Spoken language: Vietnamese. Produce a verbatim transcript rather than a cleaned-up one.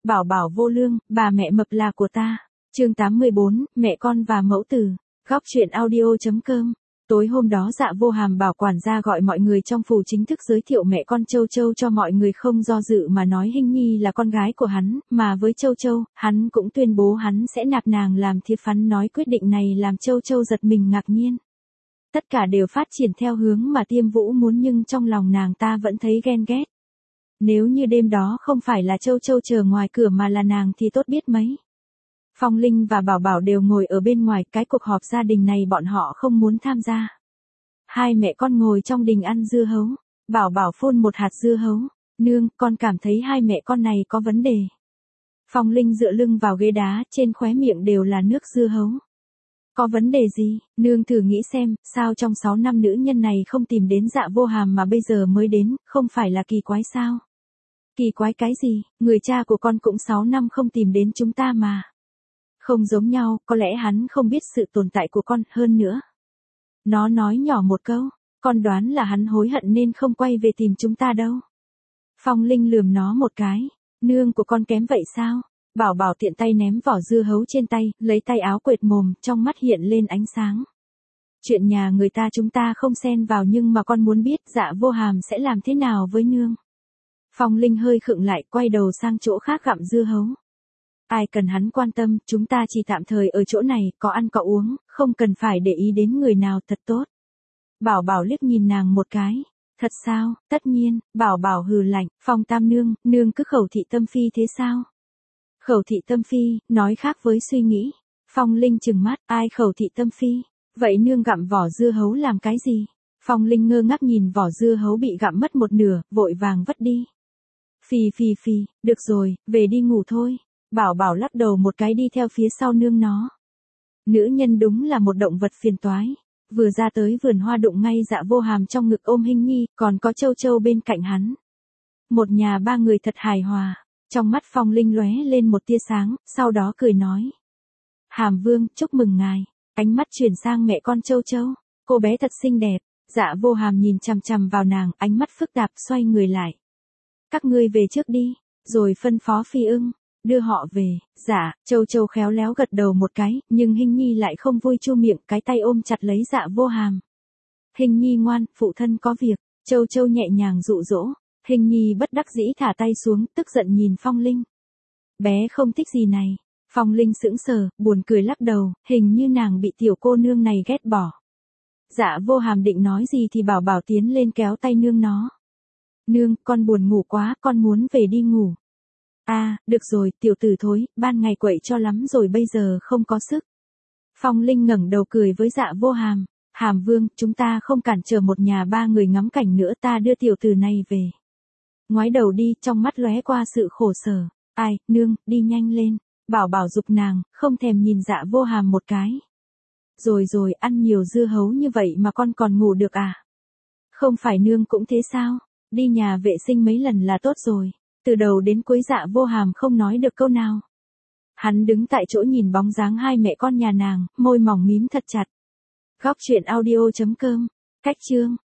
Bảo bảo vô lương, bà mẹ mập là của ta. Chương tám mươi bốn, mẹ con và mẫu tử. Góc truyện audio chấm com. Tối hôm đó Dạ Vô Hàm bảo quản gia gọi mọi người trong phủ chính thức giới thiệu mẹ con Châu Châu cho mọi người, không do dự mà nói Hinh Nhi là con gái của hắn, mà với Châu Châu, hắn cũng tuyên bố hắn sẽ nạp nàng làm thiếp. Hắn nói quyết định này làm Châu Châu giật mình ngạc nhiên. Tất cả đều phát triển theo hướng mà Tiêm Vũ muốn, nhưng trong lòng nàng ta vẫn thấy ghen ghét. Nếu như đêm đó không phải là Châu Châu chờ ngoài cửa mà là nàng thì tốt biết mấy. Phong Linh và Bảo Bảo đều ngồi ở bên ngoài, cái cuộc họp gia đình này bọn họ không muốn tham gia. Hai mẹ con ngồi trong đình ăn dưa hấu. Bảo Bảo phun một hạt dưa hấu. Nương, con cảm thấy hai mẹ con này có vấn đề. Phong Linh dựa lưng vào ghế đá, trên khóe miệng đều là nước dưa hấu. Có vấn đề gì? Nương thử nghĩ xem, sao trong sáu năm nữ nhân này không tìm đến Dạ Vô Hàm mà bây giờ mới đến, không phải là kỳ quái sao? Kỳ quái cái gì? Người cha của con cũng sáu năm không tìm đến chúng ta mà. Không giống nhau, có lẽ hắn không biết sự tồn tại của con, hơn nữa. Nó nói nhỏ một câu, con đoán là hắn hối hận nên không quay về tìm chúng ta đâu. Phong Linh lườm nó một cái, nương của con kém vậy sao? Bảo Bảo tiện tay ném vỏ dưa hấu trên tay, lấy tay áo quệt mồm, trong mắt hiện lên ánh sáng. Chuyện nhà người ta chúng ta không xen vào, nhưng mà con muốn biết Dạ Vô Hàm sẽ làm thế nào với nương. Phong Linh hơi khựng lại, quay đầu sang chỗ khác gặm dưa hấu. Ai cần hắn quan tâm, chúng ta chỉ tạm thời ở chỗ này, có ăn có uống, không cần phải để ý đến người nào, thật tốt. Bảo Bảo liếc nhìn nàng một cái. Thật sao? Tất nhiên. Bảo Bảo hừ lạnh. Phong Tam nương, nương cứ khẩu thị tâm phi thế sao? Khẩu thị tâm phi, nói khác với suy nghĩ. Phong Linh trừng mắt, ai khẩu thị tâm phi? Vậy nương gặm vỏ dưa hấu làm cái gì? Phong Linh ngơ ngác nhìn vỏ dưa hấu bị gặm mất một nửa, vội vàng vứt đi. Phì phì phì, được rồi, về đi ngủ thôi. Bảo Bảo lắc đầu một cái đi theo phía sau nương nó. Nữ nhân đúng là một động vật phiền toái. Vừa ra tới vườn hoa đụng ngay Dạ Vô Hàm trong ngực ôm Hinh Nhi, còn có Châu Châu bên cạnh hắn. Một nhà ba người thật hài hòa. Trong mắt Phong Linh lóe lên một tia sáng, sau đó cười nói. Hàm Vương, chúc mừng ngài. Ánh mắt chuyển sang mẹ con Châu Châu. Cô bé thật xinh đẹp. Dạ Vô Hàm nhìn chằm chằm vào nàng, ánh mắt phức tạp, xoay người lại. Các ngươi về trước đi, rồi phân phó Phi Ưng đưa họ về. Dạ, Châu Châu khéo léo gật đầu một cái, nhưng Hinh Nhi lại không vui chu miệng, cái tay ôm chặt lấy Dạ Vô Hàm. Hinh Nhi ngoan, phụ thân có việc. Châu Châu nhẹ nhàng dụ dỗ. Hinh Nhi bất đắc dĩ thả tay xuống, tức giận nhìn Phong Linh. Bé không thích gì này. Phong Linh sững sờ, buồn cười lắc đầu, hình như nàng bị tiểu cô nương này ghét bỏ. Dạ Vô Hàm định nói gì thì Bảo Bảo tiến lên kéo tay nương nó. Nương, con buồn ngủ quá, con muốn về đi ngủ. À, được rồi, tiểu tử thối, ban ngày quậy cho lắm rồi, bây giờ không có sức. Phong Linh ngẩng đầu cười với Dạ Vô Hàm. Hàm Vương, chúng ta không cản trở một nhà ba người ngắm cảnh nữa, ta đưa tiểu tử này về. Ngoái đầu đi, trong mắt lóe qua sự khổ sở. Ai, nương, đi nhanh lên. Bảo Bảo giục nàng, không thèm nhìn Dạ Vô Hàm một cái. Rồi rồi, ăn nhiều dưa hấu như vậy mà con còn ngủ được à? Không phải nương cũng thế sao? Đi nhà vệ sinh mấy lần là tốt rồi. Từ đầu đến cuối Dạ Vô Hàm không nói được câu nào. Hắn đứng tại chỗ nhìn bóng dáng hai mẹ con nhà nàng, môi mỏng mím thật chặt. Góc truyện audio chấm com. Cách chương.